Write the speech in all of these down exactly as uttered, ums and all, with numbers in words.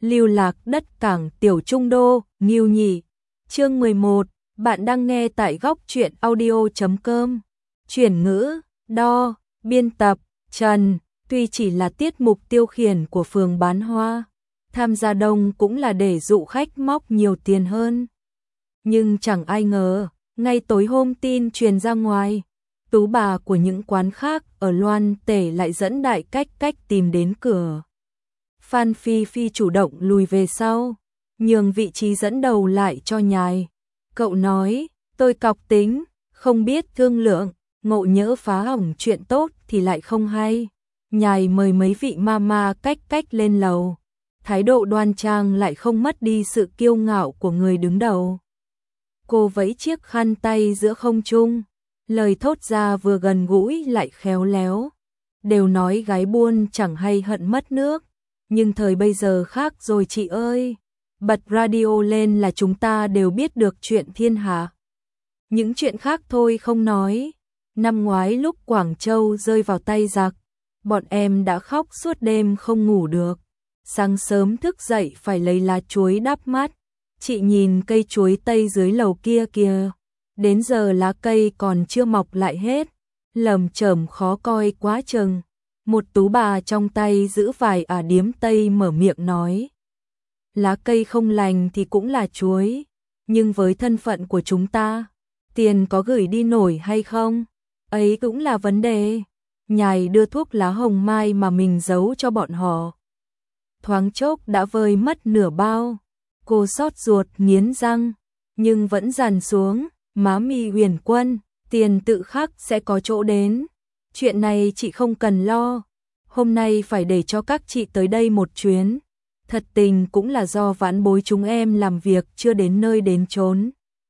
lưu lạc đất cảng tiểu trung đô, Ngưu Nhị. Chương mười một, bạn đang nghe tại góc truyện audio chấm com. Chuyển ngữ, đo, biên tập, Trần, tuy chỉ là tiết mục tiêu khiển của phường bán hoa, tham gia đông cũng là để dụ khách móc nhiều tiền hơn. Nhưng chẳng ai ngờ, ngay tối hôm tin truyền ra ngoài, tú bà của những quán khác ở Loan Tể lại dẫn Đại Cách Cách tìm đến cửa. Phan Phi Phi chủ động lùi về sau, nhường vị trí dẫn đầu lại cho Nhài. Cậu nói, tôi cọc tính, không biết thương lượng, ngộ nhỡ phá hỏng chuyện tốt thì lại không hay. Nhài mời mấy vị mama Cách Cách lên lầu, thái độ đoan trang lại không mất đi sự kiêu ngạo của người đứng đầu. Cô vẫy chiếc khăn tay giữa không trung, lời thốt ra vừa gần gũi lại khéo léo. Đều nói gái buôn chẳng hay hận mất nước, nhưng thời bây giờ khác rồi chị ơi. Bật radio lên là chúng ta đều biết được chuyện thiên hạ. Những chuyện khác thôi không nói. Năm ngoái lúc Quảng Châu rơi vào tay giặc, bọn em đã khóc suốt đêm không ngủ được. Sáng sớm thức dậy phải lấy lá chuối đắp mắt. Chị nhìn cây chuối tây dưới lầu kia kìa, đến giờ lá cây còn chưa mọc lại hết, lởm chởm khó coi quá chừng. Một tú bà trong tay giữ vài ả điếm tây mở miệng nói, lá cây không lành thì cũng là chuối, nhưng với thân phận của chúng ta, tiền có gửi đi nổi hay không? Ấy cũng là vấn đề. Nhài đưa thuốc lá hồng mai mà mình giấu cho bọn họ, thoáng chốc đã vơi mất nửa bao. Cô xót ruột nghiến răng, nhưng vẫn dằn xuống, má mi Huyền Quân, tiền tự khắc sẽ có chỗ đến. Chuyện này chị không cần lo, hôm nay phải để cho các chị tới đây một chuyến. Thật tình cũng là do vãn bối chúng em làm việc chưa đến nơi đến chốn.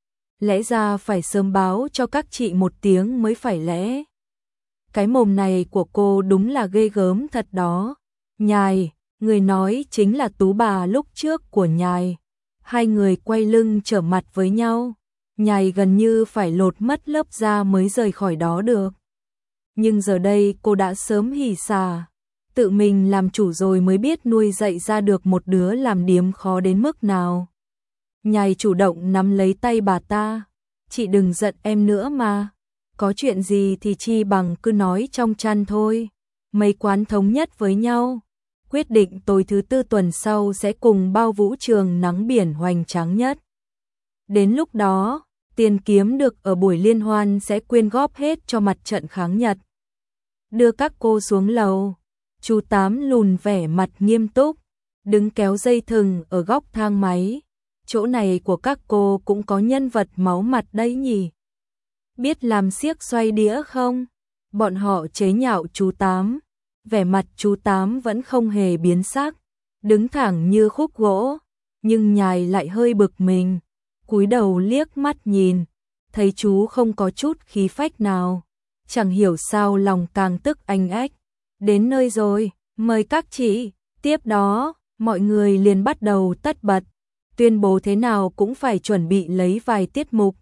Lẽ ra phải sớm báo cho các chị một tiếng mới phải lẽ. Cái mồm này của cô đúng là ghê gớm thật đó. Nhài, người nói chính là tú bà lúc trước của Nhài. Hai người quay lưng trở mặt với nhau, Nhài gần như phải lột mất lớp da mới rời khỏi đó được. Nhưng giờ đây cô đã sớm hỉ xả, tự mình làm chủ rồi mới biết nuôi dạy ra được một đứa làm điếm khó đến mức nào. Nhài chủ động nắm lấy tay bà ta, chị đừng giận em nữa mà, có chuyện gì thì chi bằng cứ nói trong chăn thôi. Mấy quán thống nhất với nhau, quyết định tối thứ tư tuần sau sẽ cùng bao vũ trường nắng biển hoành tráng nhất. Đến lúc đó, tiền kiếm được ở buổi liên hoan sẽ quyên góp hết cho mặt trận kháng Nhật. Đưa các cô xuống lầu, chú Tám lùn vẻ mặt nghiêm túc, đứng kéo dây thừng ở góc thang máy. Chỗ này của các cô cũng có nhân vật máu mặt đấy nhỉ? Biết làm xiếc xoay đĩa không? Bọn họ chế nhạo chú Tám. Vẻ mặt chú Tám vẫn không hề biến sắc, đứng thẳng như khúc gỗ, nhưng Nhài lại hơi bực mình, cúi đầu liếc mắt nhìn, thấy chú không có chút khí phách nào, chẳng hiểu sao lòng càng tức anh ách. Đến nơi rồi, mời các chị. Tiếp đó, mọi người liền bắt đầu tất bật, tuyên bố thế nào cũng phải chuẩn bị lấy vài tiết mục.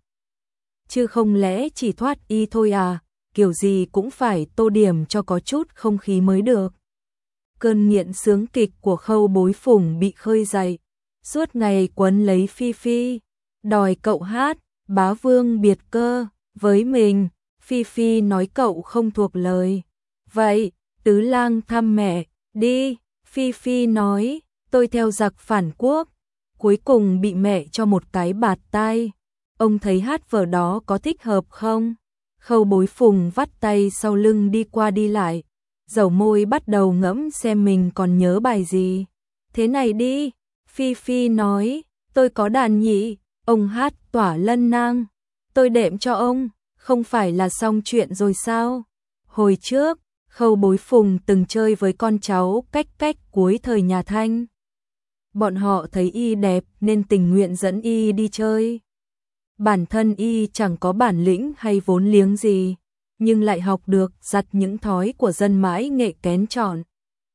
Chứ không lẽ chỉ thoát y thôi à? Kiểu gì cũng phải tô điểm cho có chút không khí mới được. Cơn nghiện sướng kịch của Khâu Bối Phùng bị khơi dậy, suốt ngày quấn lấy Phi Phi, đòi cậu hát Bá Vương biệt cơ với mình. Phi Phi nói cậu không thuộc lời. Vậy, Tứ Lang thăm mẹ, đi. Phi Phi nói, tôi theo giặc phản quốc. Cuối cùng bị mẹ cho một cái bạt tai. Ông thấy hát vở đó có thích hợp không? Khâu Bối Phùng vắt tay sau lưng đi qua đi lại, dầu môi bắt đầu ngẫm xem mình còn nhớ bài gì. Thế này đi, Phi Phi nói, tôi có đàn nhị, ông hát Tỏa Lân Nang, tôi đệm cho ông, không phải là xong chuyện rồi sao? Hồi trước, Khâu Bối Phùng từng chơi với con cháu Cách Cách cuối thời nhà Thanh. Bọn họ thấy y đẹp nên tình nguyện dẫn y đi chơi. Bản thân y chẳng có bản lĩnh hay vốn liếng gì, nhưng lại học được giặt những thói của dân mãi nghệ kén chọn.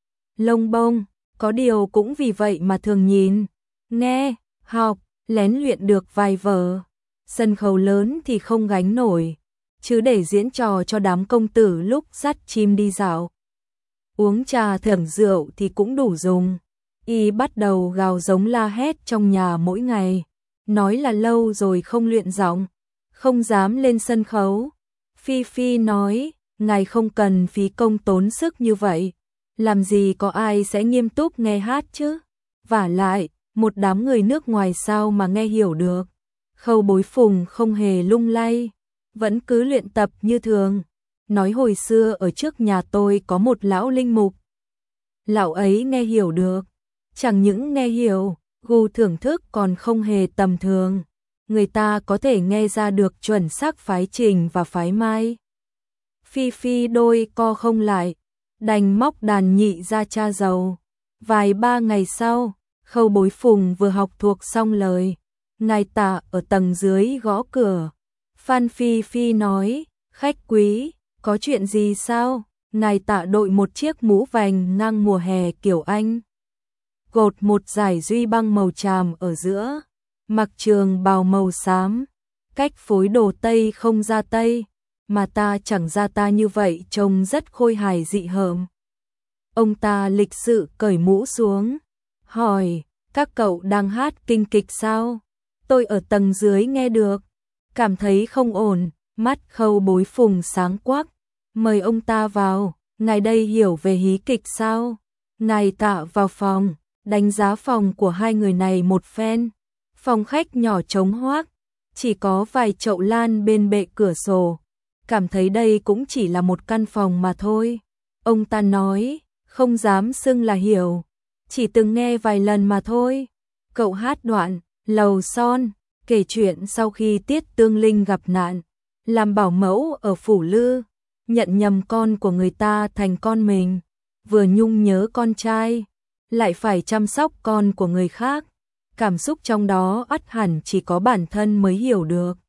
Lông bông, có điều cũng vì vậy mà thường nhìn, nghe, học, lén luyện được vài vở. Sân khấu lớn thì không gánh nổi, chứ để diễn trò cho đám công tử lúc dắt chim đi dạo, uống trà thưởng rượu thì cũng đủ dùng. Y bắt đầu gào giống la hét trong nhà mỗi ngày, nói là lâu rồi không luyện giọng, không dám lên sân khấu. Phi Phi nói, ngài không cần phí công tốn sức như vậy, làm gì có ai sẽ nghiêm túc nghe hát chứ? Vả lại, một đám người nước ngoài sao mà nghe hiểu được. Khâu Bối Phùng không hề lung lay, vẫn cứ luyện tập như thường. Nói hồi xưa ở trước nhà tôi có một lão linh mục. Lão ấy nghe hiểu được, chẳng những nghe hiểu, gu thưởng thức còn không hề tầm thường. Người ta có thể nghe ra được chuẩn xác phái Trình và phái Mai. Phi Phi đôi co không lại, đành móc đàn nhị ra tra dầu. Vài ba ngày sau, Khâu Bối Phùng vừa học thuộc xong lời, ngài Tạ ở tầng dưới gõ cửa. Phan Phi Phi nói, khách quý, có chuyện gì sao? Ngài Tạ đội một chiếc mũ vành ngang mùa hè kiểu Anh, gột một dải duy băng màu tràm ở giữa, mặc trường bào màu xám, cách phối đồ Tây không ra Tây, mà ta chẳng ra ta như vậy trông rất khôi hài dị hợm. Ông ta lịch sự cởi mũ xuống, hỏi, các cậu đang hát kinh kịch sao? Tôi ở tầng dưới nghe được, cảm thấy không ổn, mắt Khâu Bối Phùng sáng quắc, mời ông ta vào, ngài đây hiểu về hí kịch sao? Ngài Tạ vào phòng, đánh giá phòng của hai người này một phen. Phòng khách nhỏ trống hoác, chỉ có vài chậu lan bên bệ cửa sổ, cảm thấy đây cũng chỉ là một căn phòng mà thôi. Ông ta nói, không dám xưng là hiểu, chỉ từng nghe vài lần mà thôi. Cậu hát đoạn Lầu Son, kể chuyện sau khi Tiết Tương Linh gặp nạn, làm bảo mẫu ở Phủ Lư, nhận nhầm con của người ta thành con mình, vừa nhung nhớ con trai, lại phải chăm sóc con của người khác. Cảm xúc trong đó ắt hẳn chỉ có bản thân mới hiểu được.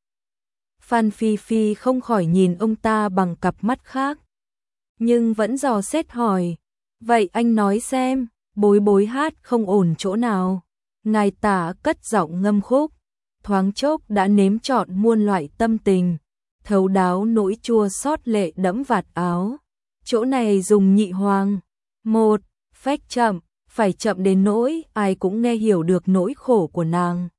Phan Phi Phi không khỏi nhìn ông ta bằng cặp mắt khác, nhưng vẫn dò xét hỏi, vậy anh nói xem, Bối Bối hát không ổn chỗ nào? Ngài Tạ cất giọng ngâm khúc, thoáng chốc đã nếm trọn muôn loại tâm tình, thấu đáo nỗi chua xót lệ đẫm vạt áo. Chỗ này dùng nhị hoàng, một, phách chậm, phải chậm đến nỗi ai cũng nghe hiểu được nỗi khổ của nàng.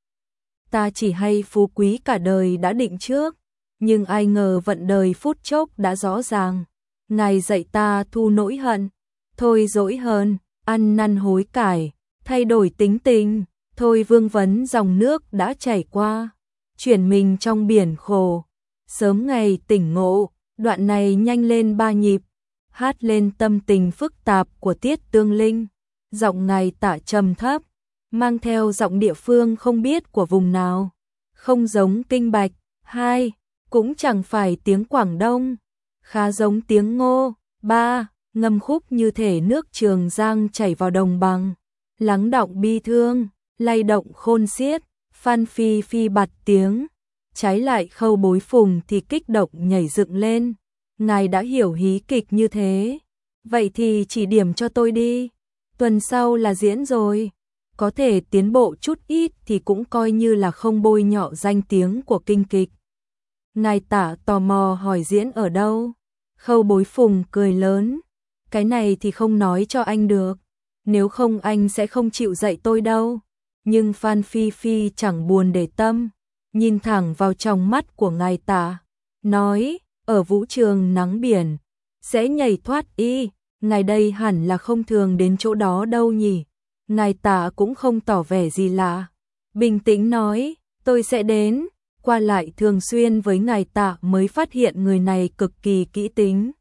Ta chỉ hay phú quý cả đời đã định trước, nhưng ai ngờ vận đời phút chốc đã rõ ràng. Ngài dạy ta thu nỗi hận, thôi dỗi hơn, ăn năn hối cải, thay đổi tính tình, thôi vương vấn dòng nước đã chảy qua, chuyển mình trong biển khổ, sớm ngày tỉnh ngộ. Đoạn này nhanh lên ba nhịp, hát lên tâm tình phức tạp của Tiết Tương Linh. Giọng ngài Tạ trầm thấp, mang theo giọng địa phương không biết của vùng nào, không giống Kinh Bạch. Hai, cũng chẳng phải tiếng Quảng Đông, khá giống tiếng Ngô. Ba, ngâm khúc như thể nước Trường Giang chảy vào đồng bằng, lắng đọng bi thương, lay động khôn xiết. Phan Phi Phi bật tiếng, trái lại Khâu Bối Phùng thì kích động nhảy dựng lên. Ngài đã hiểu hí kịch như thế, vậy thì chỉ điểm cho tôi đi. Tuần sau là diễn rồi, có thể tiến bộ chút ít thì cũng coi như là không bôi nhọ danh tiếng của kinh kịch. Ngài Tạ tò mò hỏi diễn ở đâu? Khâu Bối Phùng cười lớn, cái này thì không nói cho anh được, nếu không anh sẽ không chịu dạy tôi đâu. Nhưng Phan Phi Phi chẳng buồn để tâm, nhìn thẳng vào trong mắt của ngài Tạ, nói, ở vũ trường nắng biển, sẽ nhảy thoát y, ngài đây hẳn là không thường đến chỗ đó đâu nhỉ? Ngài Tạ cũng không tỏ vẻ gì lạ, bình tĩnh nói, tôi sẽ đến. Qua lại thường xuyên với ngài Tạ mới phát hiện người này cực kỳ kỹ tính.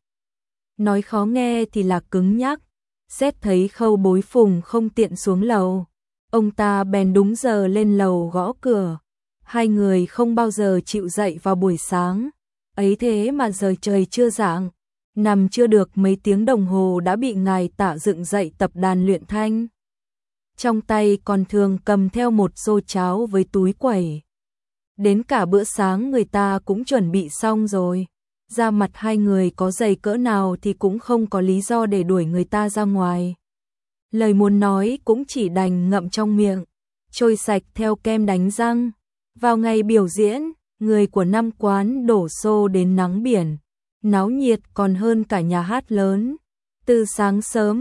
Nói khó nghe thì là cứng nhắc. Xét thấy Khâu Bối Phùng không tiện xuống lầu, ông ta bèn đúng giờ lên lầu gõ cửa. Hai người không bao giờ chịu dậy vào buổi sáng, ấy thế mà giờ trời chưa rạng, nằm chưa được mấy tiếng đồng hồ đã bị ngài Tạ dựng dậy tập đàn luyện thanh. Trong tay còn thường cầm theo một xô cháo với túi quẩy. Đến cả bữa sáng người ta cũng chuẩn bị xong rồi. Da mặt hai người có dày cỡ nào thì cũng không có lý do để đuổi người ta ra ngoài. Lời muốn nói cũng chỉ đành ngậm trong miệng, trôi sạch theo kem đánh răng. Vào ngày biểu diễn, người của năm quán đổ xô đến nắng biển, náo nhiệt còn hơn cả nhà hát lớn. Từ sáng sớm,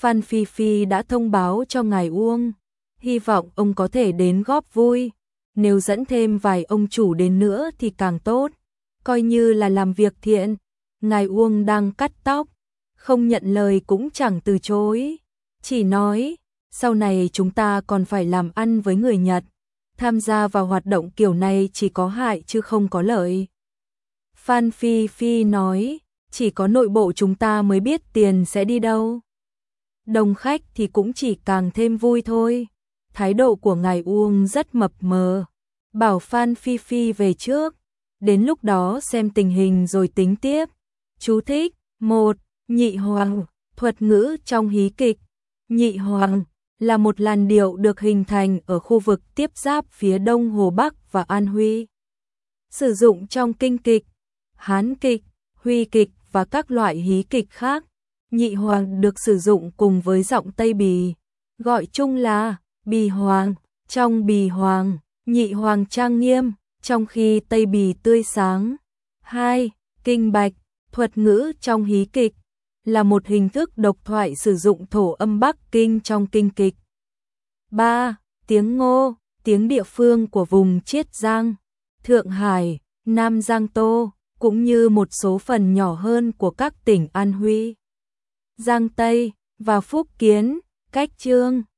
Phan Phi Phi đã thông báo cho ngài Uông, hy vọng ông có thể đến góp vui, nếu dẫn thêm vài ông chủ đến nữa thì càng tốt, coi như là làm việc thiện. Ngài Uông đang cắt tóc, không nhận lời cũng chẳng từ chối, chỉ nói, sau này chúng ta còn phải làm ăn với người Nhật, tham gia vào hoạt động kiểu này chỉ có hại chứ không có lợi. Phan Phi Phi nói, chỉ có nội bộ chúng ta mới biết tiền sẽ đi đâu. Đông khách thì cũng chỉ càng thêm vui thôi. Thái độ của ngài Uông rất mập mờ, bảo Phan Phi Phi về trước, đến lúc đó xem tình hình rồi tính tiếp. Chú thích: một. Nhị hoàng, thuật ngữ trong hí kịch. Nhị hoàng là một làn điệu được hình thành ở khu vực tiếp giáp phía đông Hồ Bắc và An Huy. Sử dụng trong kinh kịch, Hán kịch, Huy kịch và các loại hí kịch khác. Nhị hoàng được sử dụng cùng với giọng Tây Bì, gọi chung là Bì hoàng. Trong Bì hoàng, nhị hoàng trang nghiêm, trong khi Tây Bì tươi sáng. hai. Kinh bạch, thuật ngữ trong hí kịch, là một hình thức độc thoại sử dụng thổ âm Bắc Kinh trong kinh kịch. ba. Tiếng Ngô, tiếng địa phương của vùng Chiết Giang, Thượng Hải, Nam Giang Tô, cũng như một số phần nhỏ hơn của các tỉnh An Huy, Giang Tây và Phúc Kiến. Cách chương